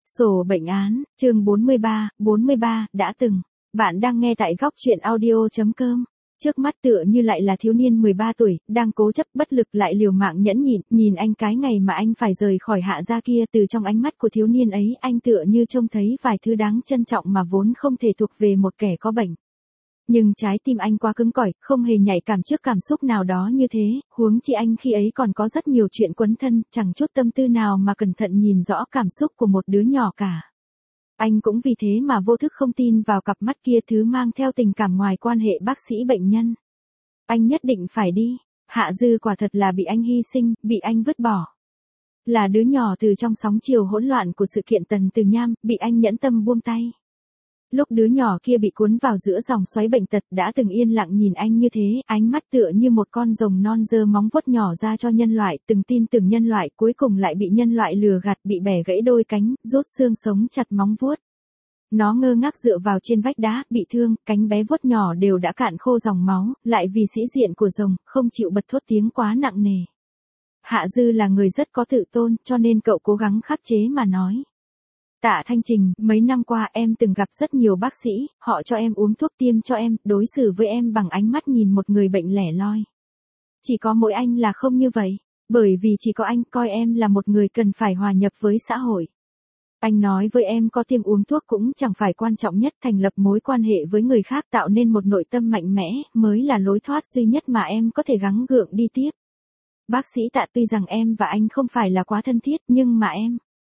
Sổ bệnh án, chương 43, đã từng. Bạn đang nghe tại góc truyện audio.com. Trước mắt tựa như lại là thiếu niên 13 tuổi, đang cố chấp bất lực lại liều mạng nhẫn nhịn, nhìn anh cái ngày mà anh phải rời khỏi Hạ gia kia, từ trong ánh mắt của thiếu niên ấy, anh tựa như trông thấy vài thứ đáng trân trọng mà vốn không thể thuộc về một kẻ có bệnh. Nhưng trái tim anh quá cứng cỏi, không hề nhạy cảm trước cảm xúc nào đó như thế, huống chi anh khi ấy còn có rất nhiều chuyện quấn thân, chẳng chút tâm tư nào mà cẩn thận nhìn rõ cảm xúc của một đứa nhỏ cả. Anh cũng vì thế mà vô thức không tin vào cặp mắt kia, thứ mang theo tình cảm ngoài quan hệ bác sĩ bệnh nhân. Anh nhất định phải đi. Hạ Dư quả thật là bị anh hy sinh, bị anh vứt bỏ. Là đứa nhỏ từ trong sóng chiều hỗn loạn của sự kiện Tần Từ Nham, bị anh nhẫn tâm buông tay. Lúc đứa nhỏ kia bị cuốn vào giữa dòng xoáy bệnh tật, đã từng yên lặng nhìn anh như thế, ánh mắt tựa như một con rồng non giơ móng vuốt nhỏ ra cho nhân loại, từng tin tưởng nhân loại, cuối cùng lại bị nhân loại lừa gạt, bị bẻ gãy đôi cánh, rút xương sống chặt móng vuốt. Nó ngơ ngác dựa vào trên vách đá, bị thương, cánh bé vuốt nhỏ đều đã cạn khô dòng máu, lại vì sĩ diện của rồng, không chịu bật thốt tiếng quá nặng nề. Hạ Dư là người rất có tự tôn, cho nên cậu cố gắng khắc chế mà nói. Tạ Thanh Trình, mấy năm qua em từng gặp rất nhiều bác sĩ, họ cho em uống thuốc, tiêm cho em, đối xử với em bằng ánh mắt nhìn một người bệnh lẻ loi. Chỉ có mỗi anh là không như vậy, bởi vì chỉ có anh coi em là một người cần phải hòa nhập với xã hội. Anh nói với em có tiêm uống thuốc cũng chẳng phải quan trọng nhất, thành lập mối quan hệ với người khác, tạo nên một nội tâm mạnh mẽ, mới là lối thoát duy nhất mà em có thể gắng gượng đi tiếp. Bác sĩ Tạ, tuy rằng em và anh không phải là quá thân thiết, nhưng mà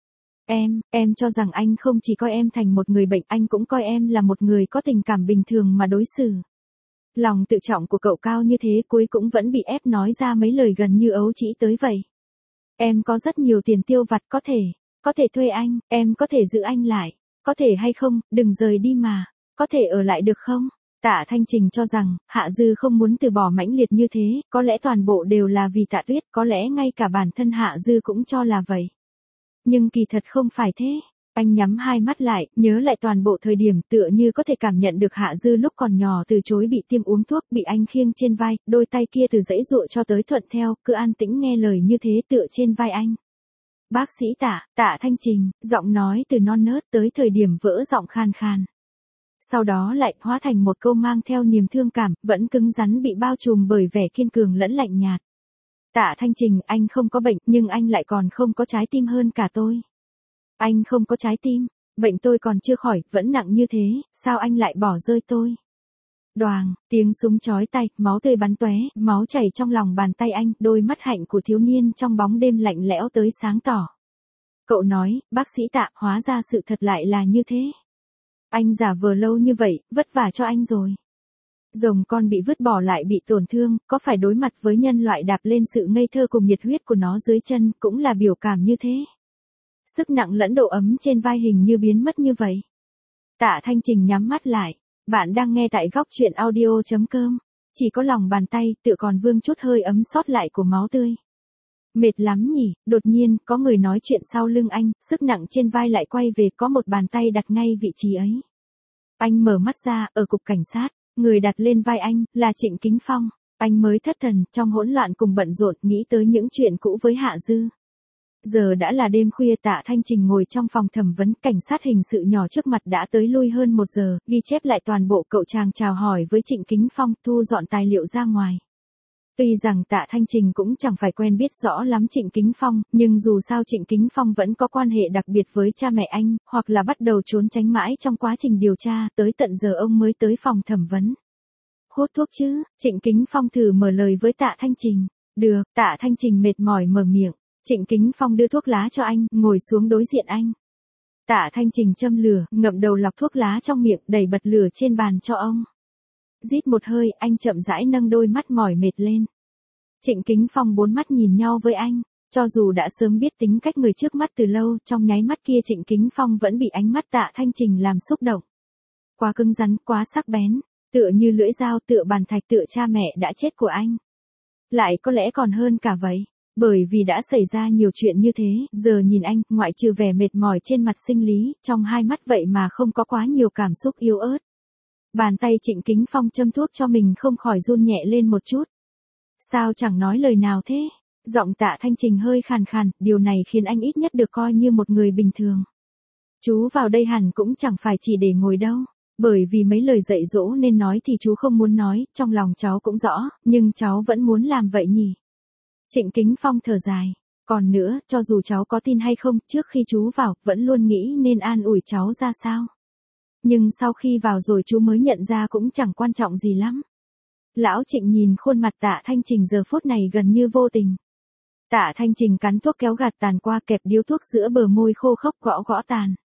em cho rằng anh không chỉ coi em thành một người bệnh, anh cũng coi em là một người có tình cảm bình thường mà đối xử. Lòng tự trọng của cậu cao như thế, cuối cũng vẫn bị ép nói ra mấy lời gần như ấu trĩ tới vậy. Em có rất nhiều tiền tiêu vặt, có thể thuê anh, em có thể giữ anh lại, có thể hay không, đừng rời đi mà, có thể ở lại được không? Tạ Thanh Trình cho rằng, Hạ Dư không muốn từ bỏ mãnh liệt như thế, có lẽ toàn bộ đều là vì Tạ Tuyết, có lẽ ngay cả bản thân Hạ Dư cũng cho là vậy. Nhưng kỳ thật không phải thế. Anh nhắm hai mắt lại, nhớ lại toàn bộ thời điểm, tựa như có thể cảm nhận được Hạ Dư lúc còn nhỏ từ chối bị tiêm uống thuốc, bị anh khiêng trên vai, đôi tay kia từ dãy dụa cho tới thuận theo, cứ an tĩnh nghe lời như thế tựa trên vai anh. Bác sĩ Tạ Thanh Trình, giọng nói từ non nớt tới thời điểm vỡ giọng khan khan. Sau đó lại hóa thành một câu mang theo niềm thương cảm, vẫn cứng rắn, bị bao trùm bởi vẻ kiên cường lẫn lạnh nhạt. Tạ Thanh Trình, anh không có bệnh, nhưng anh lại còn không có trái tim hơn cả tôi. Anh không có trái tim, bệnh tôi còn chưa khỏi, vẫn nặng như thế, sao anh lại bỏ rơi tôi? Đoàng, tiếng súng chói tai, máu tươi bắn tóe, máu chảy trong lòng bàn tay anh, đôi mắt hạnh của thiếu niên trong bóng đêm lạnh lẽo tới sáng tỏ. Cậu nói, bác sĩ Tạ, hóa ra sự thật lại là như thế. Anh giả vờ lâu như vậy, vất vả cho anh rồi. Rồng con bị vứt bỏ lại bị tổn thương, có phải đối mặt với nhân loại đạp lên sự ngây thơ cùng nhiệt huyết của nó dưới chân, cũng là biểu cảm như thế. Sức nặng lẫn độ ấm trên vai hình như biến mất như vậy. Tạ Thanh Trình nhắm mắt lại. Bạn đang nghe tại góc truyện audio.com. Chỉ có lòng bàn tay, tựa còn vương chút hơi ấm sót lại của máu tươi. Mệt lắm nhỉ, đột nhiên, có người nói chuyện sau lưng anh, sức nặng trên vai lại quay về, có một bàn tay đặt ngay vị trí ấy. Anh mở mắt ra, ở cục cảnh sát, người đặt lên vai anh, là Trịnh Kính Phong. Anh mới thất thần, trong hỗn loạn cùng bận rộn, nghĩ tới những chuyện cũ với Hạ Dư. Giờ đã là đêm khuya, Tạ Thanh Trình ngồi trong phòng thẩm vấn, cảnh sát hình sự nhỏ trước mặt đã tới lui hơn 1 giờ, ghi chép lại toàn bộ, cậu chàng chào hỏi với Trịnh Kính Phong, thu dọn tài liệu ra ngoài. Tuy rằng Tạ Thanh Trình cũng chẳng phải quen biết rõ lắm Trịnh Kính Phong, nhưng dù sao Trịnh Kính Phong vẫn có quan hệ đặc biệt với cha mẹ anh, hoặc là bắt đầu trốn tránh mãi trong quá trình điều tra, tới tận giờ ông mới tới phòng thẩm vấn. Hút thuốc chứ? Trịnh Kính Phong thử mở lời với Tạ Thanh Trình. Được, Tạ Thanh Trình mệt mỏi mở miệng. Trịnh Kính Phong đưa thuốc lá cho anh, ngồi xuống đối diện anh. Tạ Thanh Trình châm lửa, ngậm đầu lọc thuốc lá trong miệng, đẩy bật lửa trên bàn cho ông. Rít một hơi, anh chậm rãi nâng đôi mắt mỏi mệt lên. Trịnh Kính Phong 4 mắt nhìn nhau với anh, cho dù đã sớm biết tính cách người trước mắt từ lâu, trong nháy mắt kia Trịnh Kính Phong vẫn bị ánh mắt Tạ Thanh Trình làm xúc động. Quá cứng rắn, quá sắc bén, tựa như lưỡi dao, tựa bàn thạch, tựa cha mẹ đã chết của anh. Lại có lẽ còn hơn cả vậy. Bởi vì đã xảy ra nhiều chuyện như thế, giờ nhìn anh, ngoại trừ vẻ mệt mỏi trên mặt sinh lý, trong hai mắt vậy mà không có quá nhiều cảm xúc yếu ớt. Bàn tay Trịnh Kính Phong châm thuốc cho mình không khỏi run nhẹ lên một chút. Sao chẳng nói lời nào thế? Giọng Tạ Thanh Trình hơi khàn khàn, điều này khiến anh ít nhất được coi như một người bình thường. Chú vào đây hẳn cũng chẳng phải chỉ để ngồi đâu. Bởi vì mấy lời dạy dỗ nên nói thì chú không muốn nói, trong lòng cháu cũng rõ, nhưng cháu vẫn muốn làm vậy nhỉ. Trịnh Kính Phong thở dài. Còn nữa, cho dù cháu có tin hay không, trước khi chú vào, vẫn luôn nghĩ nên an ủi cháu ra sao. Nhưng sau khi vào rồi chú mới nhận ra cũng chẳng quan trọng gì lắm. Lão Trịnh nhìn khuôn mặt Tạ Thanh Trình giờ phút này gần như vô tình. Tạ Thanh Trình cắn thuốc kéo gạt tàn qua, kẹp điếu thuốc giữa bờ môi khô khốc, gõ gõ tàn.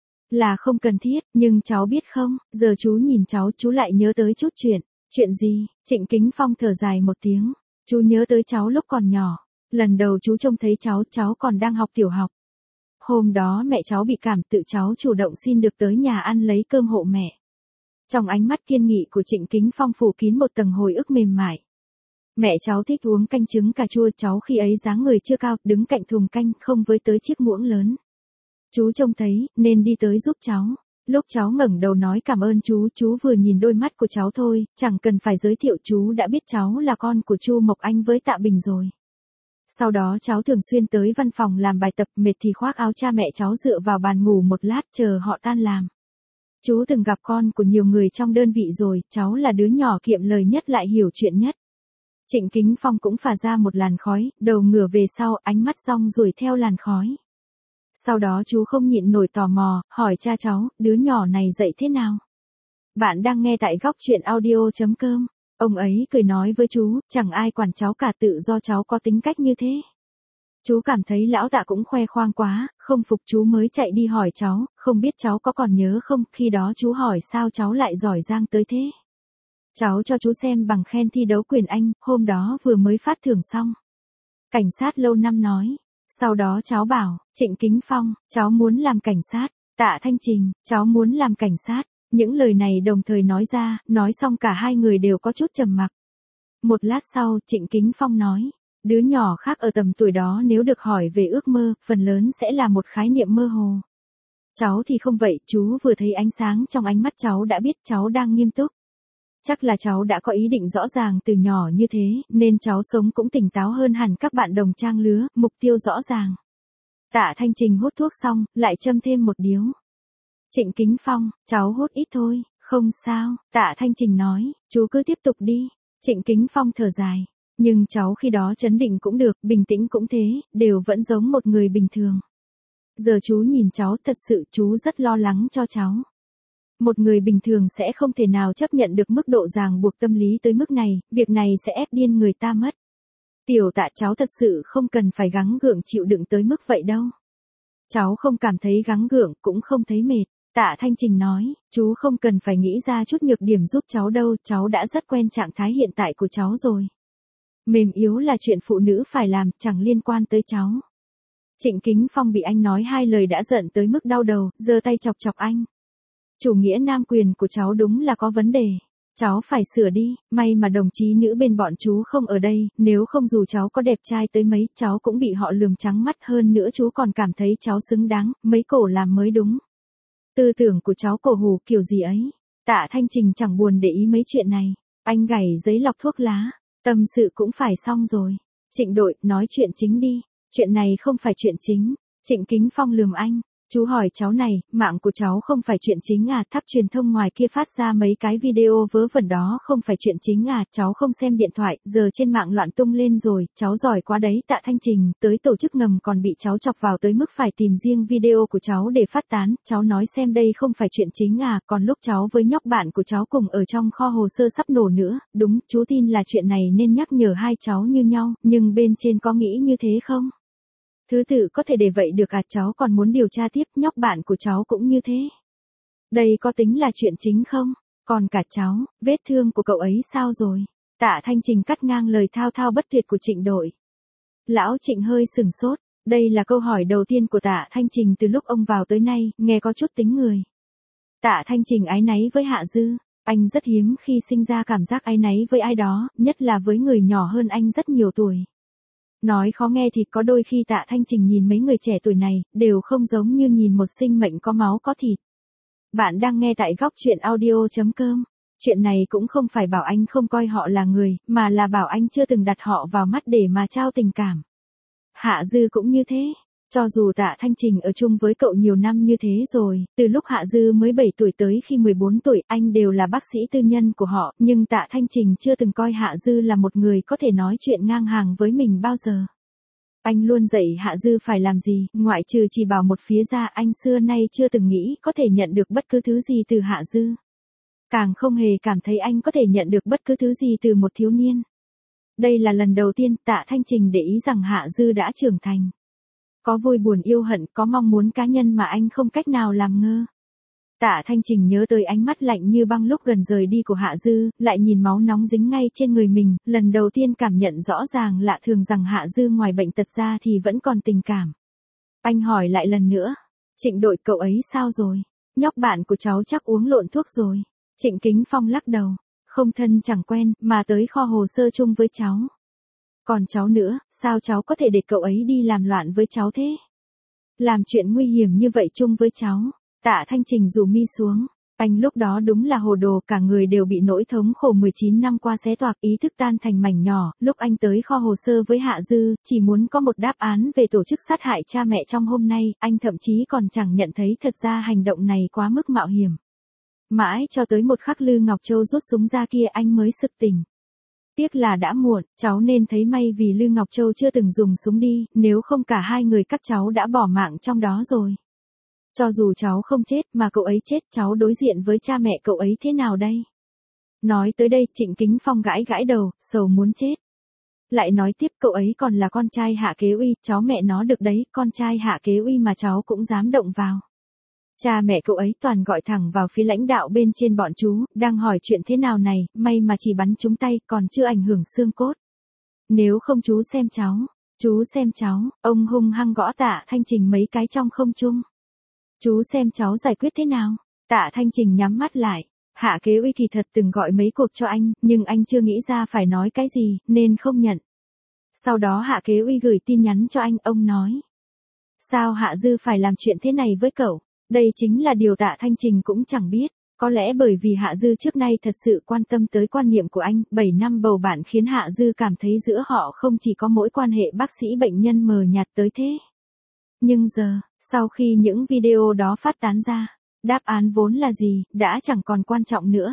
Là không cần thiết, nhưng cháu biết không, giờ chú nhìn cháu, chú lại nhớ tới chút chuyện. Chuyện gì? Trịnh Kính Phong thở dài một tiếng. Chú nhớ tới cháu lúc còn nhỏ. Lần đầu chú trông thấy cháu còn đang học tiểu học. Hôm đó mẹ cháu bị cảm, tự cháu chủ động xin được tới nhà ăn lấy cơm hộ mẹ. Trong ánh mắt kiên nghị của Trịnh Kính Phong phủ kín một tầng hồi ức mềm mại. Mẹ cháu thích uống canh trứng cà chua, cháu khi ấy dáng người chưa cao, đứng cạnh thùng canh, không với tới chiếc muỗng lớn. Chú trông thấy, nên đi tới giúp cháu. Lúc cháu ngẩng đầu nói cảm ơn chú vừa nhìn đôi mắt của cháu thôi, chẳng cần phải giới thiệu, chú đã biết cháu là con của Chu Mộc Anh với Tạ Bình rồi. Sau đó cháu thường xuyên tới văn phòng làm bài tập, mệt thì khoác áo cha mẹ cháu dựa vào bàn ngủ một lát chờ họ tan làm. Chú từng gặp con của nhiều người trong đơn vị rồi, cháu là đứa nhỏ kiệm lời nhất lại hiểu chuyện nhất. Trịnh Kính Phong cũng phả ra một làn khói, đầu ngửa về sau, ánh mắt dong ruổi theo làn khói. Sau đó chú không nhịn nổi tò mò, hỏi cha cháu, đứa nhỏ này dạy thế nào? Bạn đang nghe tại góc truyện audio.com. Ông ấy cười nói với chú, chẳng ai quản cháu cả, tự do cháu có tính cách như thế. Chú cảm thấy lão Tạ cũng khoe khoang quá, không phục chú mới chạy đi hỏi cháu, không biết cháu có còn nhớ không, khi đó chú hỏi sao cháu lại giỏi giang tới thế. Cháu cho chú xem bằng khen thi đấu quyền Anh, hôm đó vừa mới phát thưởng xong. Cảnh sát lâu năm nói. Sau đó cháu bảo, Trịnh Kính Phong, cháu muốn làm cảnh sát. Tạ Thanh Trình, cháu muốn làm cảnh sát. Những lời này đồng thời nói ra, nói xong cả hai người đều có chút trầm mặc. Một lát sau, Trịnh Kính Phong nói, đứa nhỏ khác ở tầm tuổi đó nếu được hỏi về ước mơ, phần lớn sẽ là một khái niệm mơ hồ. Cháu thì không vậy, chú vừa thấy ánh sáng trong ánh mắt cháu đã biết cháu đang nghiêm túc. Chắc là cháu đã có ý định rõ ràng từ nhỏ như thế, nên cháu sống cũng tỉnh táo hơn hẳn các bạn đồng trang lứa, mục tiêu rõ ràng. Tạ Thanh Trình hút thuốc xong, lại châm thêm một điếu. Trịnh Kính Phong, cháu hút ít thôi, không sao, Tạ Thanh Trình nói, chú cứ tiếp tục đi. Trịnh Kính Phong thở dài, nhưng cháu khi đó trấn định cũng được, bình tĩnh cũng thế, đều vẫn giống một người bình thường. Giờ chú nhìn cháu, thật sự chú rất lo lắng cho cháu. Một người bình thường sẽ không thể nào chấp nhận được mức độ ràng buộc tâm lý tới mức này, việc này sẽ ép điên người ta mất. Tiểu Tạ, cháu thật sự không cần phải gắng gượng chịu đựng tới mức vậy đâu. Cháu không cảm thấy gắng gượng, cũng không thấy mệt. Tạ Thanh Trình nói, chú không cần phải nghĩ ra chút nhược điểm giúp cháu đâu, cháu đã rất quen trạng thái hiện tại của cháu rồi. Mềm yếu là chuyện phụ nữ phải làm, chẳng liên quan tới cháu. Trịnh Kính Phong bị anh nói hai lời đã giận tới mức đau đầu, giơ tay chọc chọc anh. Chủ nghĩa nam quyền của cháu đúng là có vấn đề. Cháu phải sửa đi, may mà đồng chí nữ bên bọn chú không ở đây, nếu không dù cháu có đẹp trai tới mấy, cháu cũng bị họ lườm trắng mắt, hơn nữa chú còn cảm thấy cháu xứng đáng, mấy cổ làm mới đúng. Tư tưởng của cháu cổ hủ kiểu gì ấy. Tạ Thanh Trình chẳng buồn để ý mấy chuyện này. Anh gảy giấy lọc thuốc lá. Tâm sự cũng phải xong rồi. Trịnh đội, nói chuyện chính đi. Chuyện này không phải chuyện chính. Trịnh Kính Phong lườm anh. Chú hỏi cháu này, mạng của cháu không phải chuyện chính à, tháp truyền thông ngoài kia phát ra mấy cái video vớ vẩn đó không phải chuyện chính à, cháu không xem điện thoại, giờ trên mạng loạn tung lên rồi, cháu giỏi quá đấy. Tạ Thanh Trình, tới tổ chức ngầm còn bị cháu chọc vào tới mức phải tìm riêng video của cháu để phát tán, cháu nói xem đây không phải chuyện chính à, còn lúc cháu với nhóc bạn của cháu cùng ở trong kho hồ sơ sắp nổ nữa, đúng, chú tin là chuyện này nên nhắc nhở hai cháu như nhau, nhưng bên trên có nghĩ như thế không? Thứ tự có thể để vậy được à, cháu còn muốn điều tra tiếp, nhóc bạn của cháu cũng như thế. Đây có tính là chuyện chính không? Còn cả cháu, vết thương của cậu ấy sao rồi? Tạ Thanh Trình cắt ngang lời thao thao bất tuyệt của Trịnh đội. Lão Trịnh hơi sừng sốt, đây là câu hỏi đầu tiên của Tạ Thanh Trình từ lúc ông vào tới nay, nghe có chút tính người. Tạ Thanh Trình áy náy với Hạ Dư, anh rất hiếm khi sinh ra cảm giác áy náy với ai đó, nhất là với người nhỏ hơn anh rất nhiều tuổi. Nói khó nghe thì có đôi khi Tạ Thanh Trình nhìn mấy người trẻ tuổi này, đều không giống như nhìn một sinh mệnh có máu có thịt. Bạn đang nghe tại góc truyện audio.com. Chuyện này cũng không phải bảo anh không coi họ là người, mà là bảo anh chưa từng đặt họ vào mắt để mà trao tình cảm. Hạ Dư cũng như thế. Cho dù Tạ Thanh Trình ở chung với cậu nhiều năm như thế rồi, từ lúc Hạ Dư mới 7 tuổi tới khi 14 tuổi anh đều là bác sĩ tư nhân của họ, nhưng Tạ Thanh Trình chưa từng coi Hạ Dư là một người có thể nói chuyện ngang hàng với mình bao giờ. Anh luôn dạy Hạ Dư phải làm gì, ngoại trừ chỉ bảo một phía ra, anh xưa nay chưa từng nghĩ có thể nhận được bất cứ thứ gì từ Hạ Dư. Càng không hề cảm thấy anh có thể nhận được bất cứ thứ gì từ một thiếu niên. Đây là lần đầu tiên Tạ Thanh Trình để ý rằng Hạ Dư đã trưởng thành. Có vui buồn yêu hận, có mong muốn cá nhân mà anh không cách nào làm ngơ. Tạ Thanh Trình nhớ tới ánh mắt lạnh như băng lúc gần rời đi của Hạ Dư, lại nhìn máu nóng dính ngay trên người mình, lần đầu tiên cảm nhận rõ ràng lạ thường rằng Hạ Dư ngoài bệnh tật ra thì vẫn còn tình cảm. Anh hỏi lại lần nữa, Trịnh Đội cậu ấy sao rồi? Nhóc bạn của cháu chắc uống lộn thuốc rồi. Trịnh Kính Phong lắc đầu, không thân chẳng quen, mà tới kho hồ sơ chung với cháu. Còn cháu nữa, sao cháu có thể để cậu ấy đi làm loạn với cháu thế? Làm chuyện nguy hiểm như vậy chung với cháu. Tạ Thanh Trình rủ mi xuống. Anh lúc đó đúng là hồ đồ, cả người đều bị nỗi thống khổ 19 năm qua xé toạc, ý thức tan thành mảnh nhỏ. Lúc anh tới kho hồ sơ với Hạ Dư, chỉ muốn có một đáp án về tổ chức sát hại cha mẹ trong hôm nay, anh thậm chí còn chẳng nhận thấy thật ra hành động này quá mức mạo hiểm. Mãi cho tới một khắc Lư Ngọc Châu rút súng ra kia anh mới sực tỉnh. Tiếc là đã muộn, cháu nên thấy may vì Lư Ngọc Châu chưa từng dùng súng đi, nếu không cả hai người các cháu đã bỏ mạng trong đó rồi. Cho dù cháu không chết mà cậu ấy chết, cháu đối diện với cha mẹ cậu ấy thế nào đây? Nói tới đây, Trịnh Kính Phong gãi gãi đầu, sầu muốn chết. Lại nói tiếp, cậu ấy còn là con trai Hạ Kế Uy, cháu mẹ nó được đấy, con trai Hạ Kế Uy mà cháu cũng dám động vào. Cha mẹ cậu ấy toàn gọi thẳng vào phía lãnh đạo bên trên bọn chú, đang hỏi chuyện thế nào này, may mà chỉ bắn trúng tay, còn chưa ảnh hưởng xương cốt. Nếu không chú xem cháu, ông hung hăng gõ Tạ Thanh Trình mấy cái trong không trung. Chú xem cháu giải quyết thế nào. Tạ Thanh Trình nhắm mắt lại. Hạ Kế Uy kỳ thật từng gọi mấy cuộc cho anh, nhưng anh chưa nghĩ ra phải nói cái gì, nên không nhận. Sau đó Hạ Kế Uy gửi tin nhắn cho anh, ông nói. Sao Hạ Dư phải làm chuyện thế này với cậu? Đây chính là điều Tạ Thanh Trình cũng chẳng biết. Có lẽ bởi vì Hạ Dư trước nay thật sự quan tâm tới quan niệm của anh, 7 năm bầu bạn khiến Hạ Dư cảm thấy giữa họ không chỉ có mối quan hệ bác sĩ bệnh nhân mờ nhạt tới thế. Nhưng giờ, sau khi những video đó phát tán ra, đáp án vốn là gì, đã chẳng còn quan trọng nữa.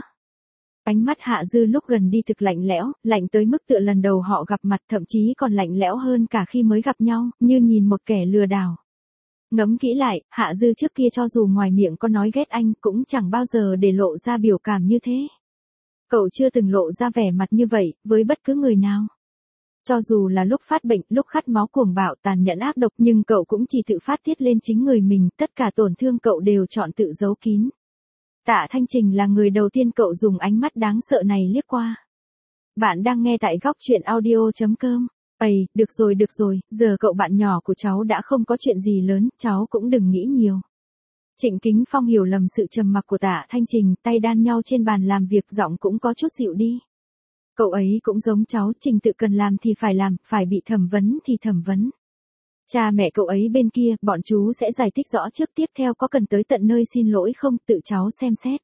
Ánh mắt Hạ Dư lúc gần đi thực lạnh lẽo, lạnh tới mức tựa lần đầu họ gặp mặt, thậm chí còn lạnh lẽo hơn cả khi mới gặp nhau, như nhìn một kẻ lừa đảo. Ngẫm kỹ lại, Hạ Dư trước kia cho dù ngoài miệng có nói ghét anh, cũng chẳng bao giờ để lộ ra biểu cảm như thế. Cậu chưa từng lộ ra vẻ mặt như vậy, với bất cứ người nào. Cho dù là lúc phát bệnh, lúc khát máu cuồng bạo tàn nhẫn ác độc, nhưng cậu cũng chỉ tự phát tiết lên chính người mình, tất cả tổn thương cậu đều chọn tự giấu kín. Tạ Thanh Trình là người đầu tiên cậu dùng ánh mắt đáng sợ này liếc qua. Bạn đang nghe tại góc truyện audio.com. Được rồi, giờ cậu bạn nhỏ của cháu đã không có chuyện gì lớn, cháu cũng đừng nghĩ nhiều. Trịnh Kính Phong hiểu lầm sự trầm mặc của Tạ Thanh Trình, tay đan nhau trên bàn làm việc, giọng cũng có chút dịu đi. Cậu ấy cũng giống cháu, trình tự cần làm thì phải làm, phải bị thẩm vấn thì thẩm vấn. Cha mẹ cậu ấy bên kia, bọn chú sẽ giải thích rõ trước, tiếp theo có cần tới tận nơi xin lỗi không, tự cháu xem xét.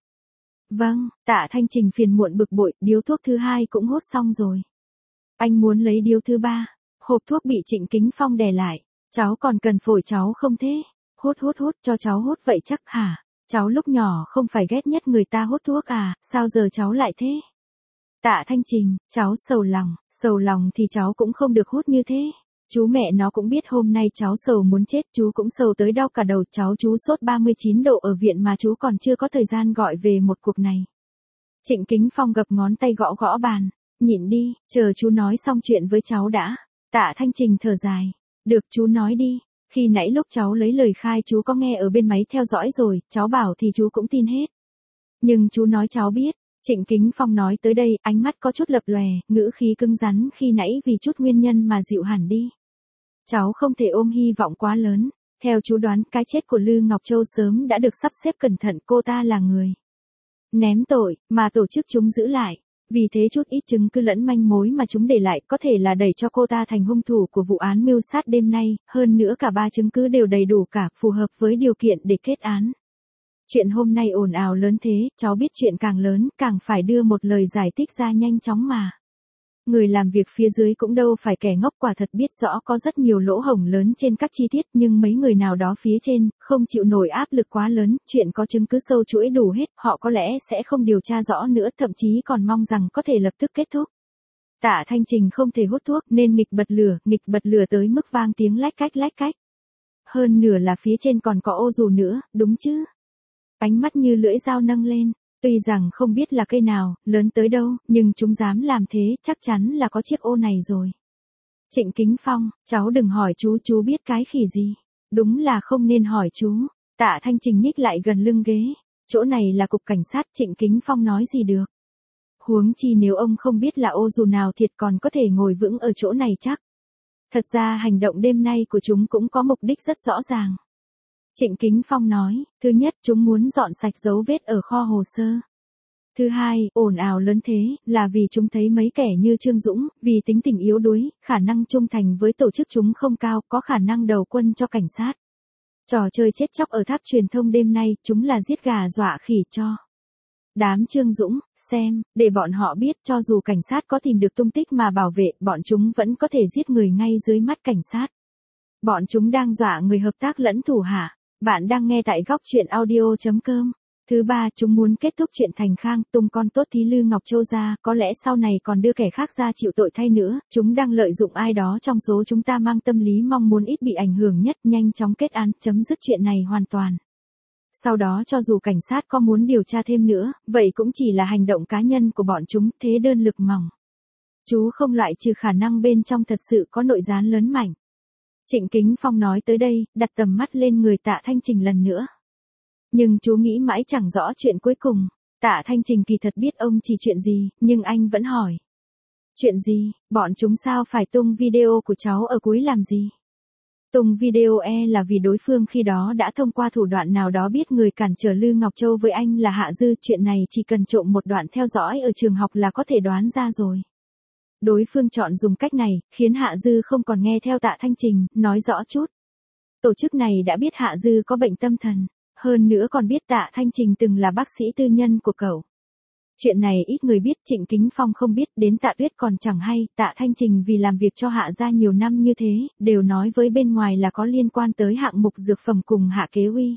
Vâng, Tạ Thanh Trình phiền muộn bực bội, điếu thuốc thứ 2 cũng hút xong rồi. Anh muốn lấy điếu thứ 3, hộp thuốc bị Trịnh Kính Phong đè lại. Cháu còn cần phổi cháu không thế? Hút, cho cháu hút vậy chắc hả? Cháu lúc nhỏ không phải ghét nhất người ta hút thuốc à, sao giờ cháu lại thế? Tạ Thanh Trình, cháu sầu lòng thì cháu cũng không được hút như thế. Chú mẹ nó cũng biết hôm nay cháu sầu muốn chết, chú cũng sầu tới đau cả đầu, chú sốt 39 độ ở viện mà chú còn chưa có thời gian gọi về một cuộc này. Trịnh Kính Phong gập ngón tay gõ gõ bàn, nhịn đi, chờ chú nói xong chuyện với cháu đã. Tạ Thanh Trình thở dài, được chú nói đi, khi nãy lúc cháu lấy lời khai chú có nghe ở bên máy theo dõi rồi, cháu bảo thì chú cũng tin hết. Nhưng chú nói cháu biết. Trịnh Kính Phong nói tới đây, ánh mắt có chút lập lòe, ngữ khí cứng rắn khi nãy vì chút nguyên nhân mà dịu hẳn đi. Cháu không thể ôm hy vọng quá lớn. Theo chú đoán, cái chết của Lư Ngọc Châu sớm đã được sắp xếp cẩn thận, cô ta là người ném tội, mà tổ chức chúng giữ lại. Vì thế chút ít chứng cứ lẫn manh mối mà chúng để lại có thể là đẩy cho cô ta thành hung thủ của vụ án mưu sát đêm nay, hơn nữa cả 3 chứng cứ đều đầy đủ cả, phù hợp với điều kiện để kết án. Chuyện hôm nay ồn ào lớn thế, cháu biết chuyện càng lớn, càng phải đưa một lời giải thích ra nhanh chóng mà. Người làm việc phía dưới cũng đâu phải kẻ ngốc, quả thật biết rõ có rất nhiều lỗ hổng lớn trên các chi tiết, nhưng mấy người nào đó phía trên, không chịu nổi áp lực quá lớn, chuyện có chứng cứ sâu chuỗi đủ hết, họ có lẽ sẽ không điều tra rõ nữa, thậm chí còn mong rằng có thể lập tức kết thúc. Tạ Thanh Trình không thể hút thuốc nên nghịch bật lửa tới mức vang tiếng lách cách. Hơn nửa là phía trên còn có ô dù nữa, đúng chứ? Ánh mắt như lưỡi dao nâng lên. Tuy rằng không biết là cây nào, lớn tới đâu, nhưng chúng dám làm thế, chắc chắn là có chiếc ô này rồi. Trịnh Kính Phong, cháu đừng hỏi chú biết cái khỉ gì. Đúng là không nên hỏi chú. Tạ Thanh Trình nhích lại gần lưng ghế. Chỗ này là cục cảnh sát, Trịnh Kính Phong nói gì được. Huống chi nếu ông không biết là ô dù nào thiệt còn có thể ngồi vững ở chỗ này chắc. Thật ra hành động đêm nay của chúng cũng có mục đích rất rõ ràng. Trịnh Kính Phong nói, thứ nhất chúng muốn dọn sạch dấu vết ở kho hồ sơ. Thứ hai, ồn ào lớn thế, là vì chúng thấy mấy kẻ như Trương Dũng, vì tính tình yếu đuối, khả năng trung thành với tổ chức chúng không cao, có khả năng đầu quân cho cảnh sát. Trò chơi chết chóc ở tháp truyền thông đêm nay, chúng là giết gà dọa khỉ cho. Đám Trương Dũng, xem, để bọn họ biết cho dù cảnh sát có tìm được tung tích mà bảo vệ, bọn chúng vẫn có thể giết người ngay dưới mắt cảnh sát. Bọn chúng đang dọa người hợp tác lẫn thủ hạ. Bạn đang nghe tại góc truyện audio.com. Thứ ba, chúng muốn kết thúc chuyện Thành Khang, tung con tốt thí Lư Ngọc Châu ra, có lẽ sau này còn đưa kẻ khác ra chịu tội thay nữa, chúng đang lợi dụng ai đó trong số chúng ta mang tâm lý mong muốn ít bị ảnh hưởng nhất, nhanh chóng kết án, chấm dứt chuyện này hoàn toàn. Sau đó cho dù cảnh sát có muốn điều tra thêm nữa, vậy cũng chỉ là hành động cá nhân của bọn chúng, thế đơn lực mỏng. Chú không loại trừ khả năng bên trong thật sự có nội gián lớn mạnh. Trịnh Kính Phong nói tới đây, đặt tầm mắt lên người Tạ Thanh Trình lần nữa. Nhưng chú nghĩ mãi chẳng rõ chuyện cuối cùng. Tạ Thanh Trình kỳ thật biết ông chỉ chuyện gì, nhưng anh vẫn hỏi. Chuyện gì, bọn chúng sao phải tung video của cháu ở cuối làm gì? Tung video là vì đối phương khi đó đã thông qua thủ đoạn nào đó biết người cản trở Lư Ngọc Châu với anh là Hạ Dư, chuyện này chỉ cần trộm một đoạn theo dõi ở trường học là có thể đoán ra rồi. Đối phương chọn dùng cách này, khiến Hạ Dư không còn nghe theo Tạ Thanh Trình, nói rõ chút. Tổ chức này đã biết Hạ Dư có bệnh tâm thần, hơn nữa còn biết Tạ Thanh Trình từng là bác sĩ tư nhân của cậu. Chuyện này ít người biết, Trịnh Kính Phong không biết, đến Tạ Tuyết còn chẳng hay, Tạ Thanh Trình vì làm việc cho Hạ gia nhiều năm như thế, đều nói với bên ngoài là có liên quan tới hạng mục dược phẩm cùng Hạ Kế Uy.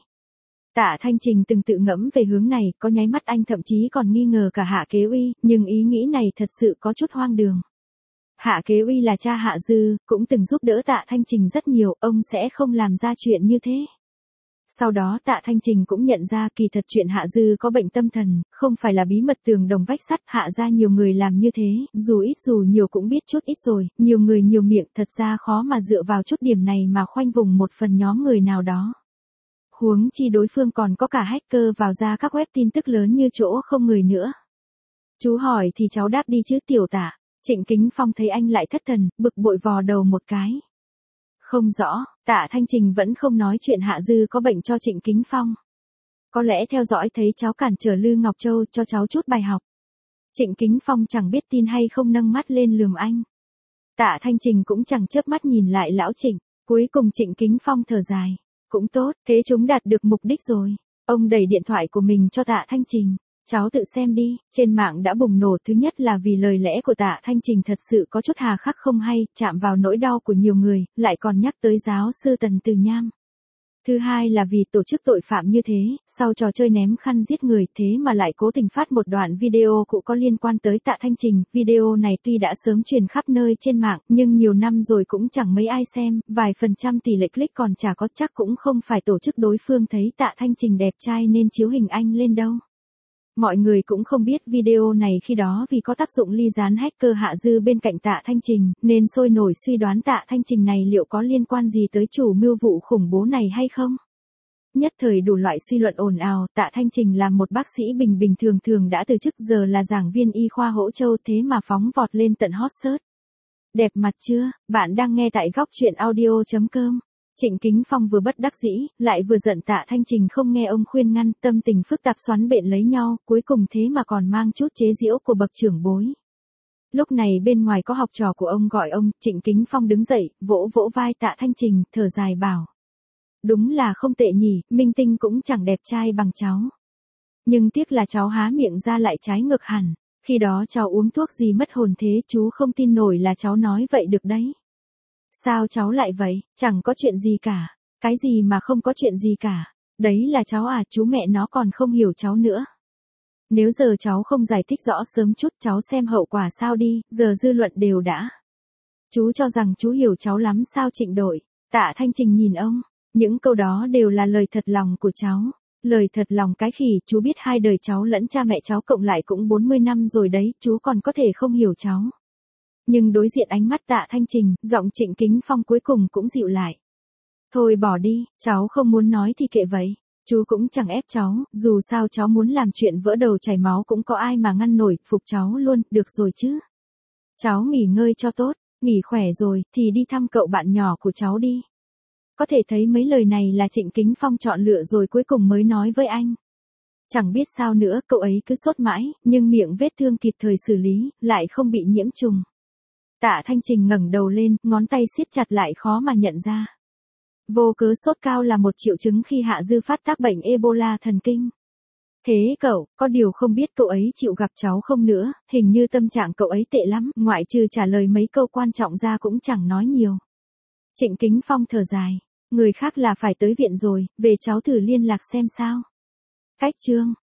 Tạ Thanh Trình từng tự ngẫm về hướng này, có nháy mắt anh thậm chí còn nghi ngờ cả Hạ Kế Uy, nhưng ý nghĩ này thật sự có chút hoang đường. Hạ Kế Uy là cha Hạ Dư, cũng từng giúp đỡ Tạ Thanh Trình rất nhiều, ông sẽ không làm ra chuyện như thế. Sau đó Tạ Thanh Trình cũng nhận ra kỳ thật chuyện Hạ Dư có bệnh tâm thần, không phải là bí mật tường đồng vách sắt, Hạ gia nhiều người làm như thế, dù ít dù nhiều cũng biết chút ít rồi, nhiều người nhiều miệng, thật ra khó mà dựa vào chút điểm này mà khoanh vùng một phần nhóm người nào đó. Huống chi đối phương còn có cả hacker vào ra các web tin tức lớn như chỗ không người nữa. Chú hỏi thì cháu đáp đi chứ tiểu Tạ. Trịnh Kính Phong thấy anh lại thất thần, bực bội vò đầu một cái. Không rõ, Tạ Thanh Trình vẫn không nói chuyện Hạ Dư có bệnh cho Trịnh Kính Phong. Có lẽ theo dõi thấy cháu cản trở Lư Ngọc Châu, cho cháu chút bài học. Trịnh Kính Phong chẳng biết tin hay không nâng mắt lên lườm anh. Tạ Thanh Trình cũng chẳng chớp mắt nhìn lại lão Trịnh, cuối cùng Trịnh Kính Phong thở dài. Cũng tốt, thế chúng đạt được mục đích rồi. Ông đẩy điện thoại của mình cho Tạ Thanh Trình. Cháu tự xem đi, trên mạng đã bùng nổ, thứ nhất là vì lời lẽ của Tạ Thanh Trình thật sự có chút hà khắc không hay, chạm vào nỗi đau của nhiều người, lại còn nhắc tới giáo sư Tần Từ Nham. Thứ hai là vì tổ chức tội phạm như thế, sau trò chơi ném khăn giết người thế mà lại cố tình phát một đoạn video cũng có liên quan tới Tạ Thanh Trình. Video này tuy đã sớm truyền khắp nơi trên mạng, nhưng nhiều năm rồi cũng chẳng mấy ai xem, vài phần trăm tỷ lệ click còn chả có, chắc cũng không phải tổ chức đối phương thấy Tạ Thanh Trình đẹp trai nên chiếu hình anh lên đâu. Mọi người cũng không biết video này khi đó vì có tác dụng ly gián hacker Hạ Dư bên cạnh Tạ Thanh Trình, nên sôi nổi suy đoán Tạ Thanh Trình này liệu có liên quan gì tới chủ mưu vụ khủng bố này hay không. Nhất thời đủ loại suy luận ồn ào, Tạ Thanh Trình là một bác sĩ bình thường đã từ chức, giờ là giảng viên y khoa Hỗ Châu, thế mà phóng vọt lên tận hot search. Đẹp mặt chưa, bạn đang nghe tại góc truyện audio.com. Trịnh Kính Phong vừa bất đắc dĩ, lại vừa giận Tạ Thanh Trình không nghe ông khuyên ngăn, tâm tình phức tạp xoắn bện lấy nhau, cuối cùng thế mà còn mang chút chế giễu của bậc trưởng bối. Lúc này bên ngoài có học trò của ông gọi ông, Trịnh Kính Phong đứng dậy, vỗ vỗ vai Tạ Thanh Trình, thở dài bảo. Đúng là không tệ nhỉ, minh tinh cũng chẳng đẹp trai bằng cháu. Nhưng tiếc là cháu há miệng ra lại trái ngược hẳn. Khi đó cháu uống thuốc gì mất hồn thế, chú không tin nổi là cháu nói vậy được đấy. Sao cháu lại vậy, chẳng có chuyện gì cả. Cái gì mà không có chuyện gì cả. Đấy là cháu à, chú mẹ nó còn không hiểu cháu nữa. Nếu giờ cháu không giải thích rõ sớm chút, cháu xem hậu quả sao đi, giờ dư luận đều đã. Chú cho rằng chú hiểu cháu lắm sao Trịnh Đội. Tạ Thanh Trình nhìn ông, những câu đó đều là lời thật lòng của cháu. Lời thật lòng cái khỉ, chú biết hai đời cháu lẫn cha mẹ cháu cộng lại cũng 40 năm rồi đấy, chú còn có thể không hiểu cháu. Nhưng đối diện ánh mắt Tạ Thanh Trình, giọng Trịnh Kính Phong cuối cùng cũng dịu lại. Thôi bỏ đi, cháu không muốn nói thì kệ vậy. Chú cũng chẳng ép cháu, dù sao cháu muốn làm chuyện vỡ đầu chảy máu cũng có ai mà ngăn nổi, phục cháu luôn, được rồi chứ. Cháu nghỉ ngơi cho tốt, nghỉ khỏe rồi, thì đi thăm cậu bạn nhỏ của cháu đi. Có thể thấy mấy lời này là Trịnh Kính Phong chọn lựa rồi cuối cùng mới nói với anh. Chẳng biết sao nữa, cậu ấy cứ sốt mãi, nhưng miệng vết thương kịp thời xử lý, lại không bị nhiễm trùng. Tạ Thanh Trình ngẩng đầu lên, ngón tay siết chặt lại khó mà nhận ra. Vô cớ sốt cao là một triệu chứng khi Hạ Dư phát tác bệnh Ebola thần kinh. Thế cậu, có điều không biết cậu ấy chịu gặp cháu không nữa, hình như tâm trạng cậu ấy tệ lắm, ngoại trừ trả lời mấy câu quan trọng ra cũng chẳng nói nhiều. Trịnh Kính Phong thở dài, người khác là phải tới viện rồi, về cháu thử liên lạc xem sao. Cách chương